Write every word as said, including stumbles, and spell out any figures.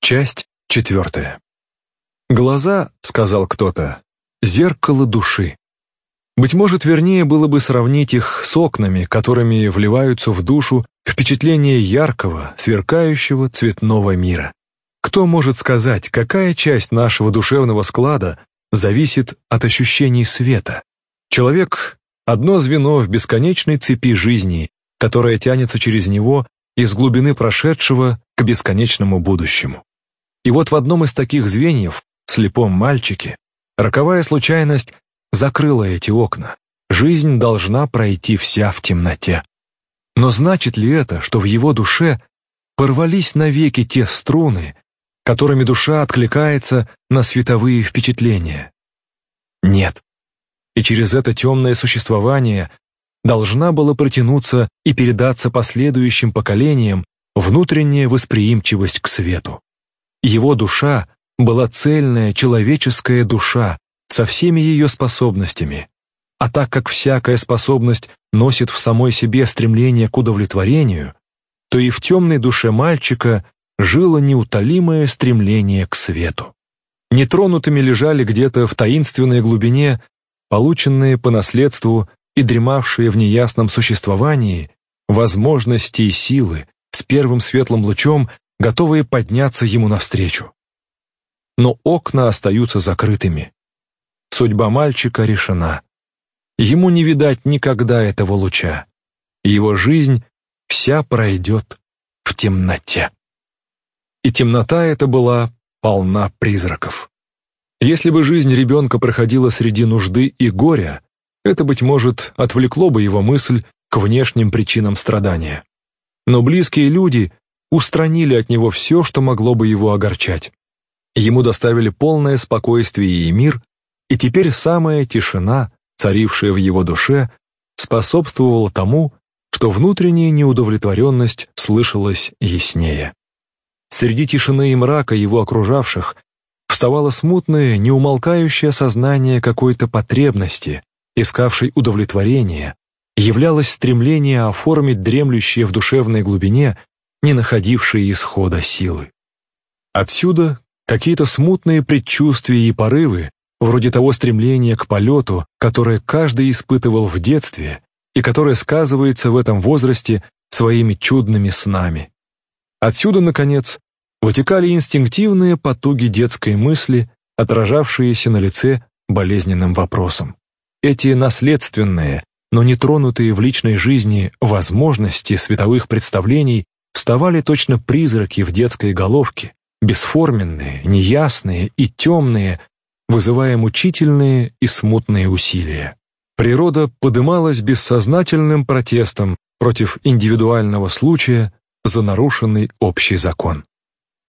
Часть четвертая. «Глаза, — сказал кто-то, — зеркало души. Быть может, вернее было бы сравнить их с окнами, которыми вливаются в душу впечатления яркого, сверкающего цветного мира. Кто может сказать, какая часть нашего душевного склада зависит от ощущений света? Человек — одно звено в бесконечной цепи жизни, которая тянется через него из глубины прошедшего к бесконечному будущему. И вот в одном из таких звеньев, слепом мальчике, роковая случайность закрыла эти окна. Жизнь должна пройти вся в темноте. Но значит ли это, что в его душе порвались навеки те струны, которыми душа откликается на световые впечатления? Нет. И через это темное существование должна была протянуться и передаться последующим поколениям внутренняя восприимчивость к свету. Его душа была цельная человеческая душа со всеми ее способностями, а так как всякая способность носит в самой себе стремление к удовлетворению, то и в темной душе мальчика жило неутолимое стремление к свету. Нетронутыми лежали где-то в таинственной глубине полученные по наследству и дремавшие в неясном существовании возможности и силы, с первым светлым лучом готовые подняться ему навстречу. Но окна остаются закрытыми. Судьба мальчика решена. Ему не видать никогда этого луча. Его жизнь вся пройдет в темноте. И темнота эта была полна призраков. Если бы жизнь ребенка проходила среди нужды и горя, это, быть может, отвлекло бы его мысль к внешним причинам страдания. Но близкие люди устранили от него все, что могло бы его огорчать. Ему доставили полное спокойствие и мир, и теперь самая тишина, царившая в его душе, способствовала тому, что внутренняя неудовлетворенность слышалась яснее. Среди тишины и мрака его окружавших вставало смутное, неумолкающее сознание какой-то потребности, искавшей удовлетворения, являлось стремление оформить дремлющие в душевной глубине, не находившие исхода силы. Отсюда какие-то смутные предчувствия и порывы, вроде того стремления к полету, которое каждый испытывал в детстве и которое сказывается в этом возрасте своими чудными снами. Отсюда, наконец, вытекали инстинктивные потуги детской мысли, отражавшиеся на лице болезненным вопросом. Эти наследственные, но не тронутые в личной жизни возможности световых представлений вставали точно призраки в детской головке, бесформенные, неясные и темные, вызывая мучительные и смутные усилия. Природа подымалась бессознательным протестом против индивидуального случая за нарушенный общий закон.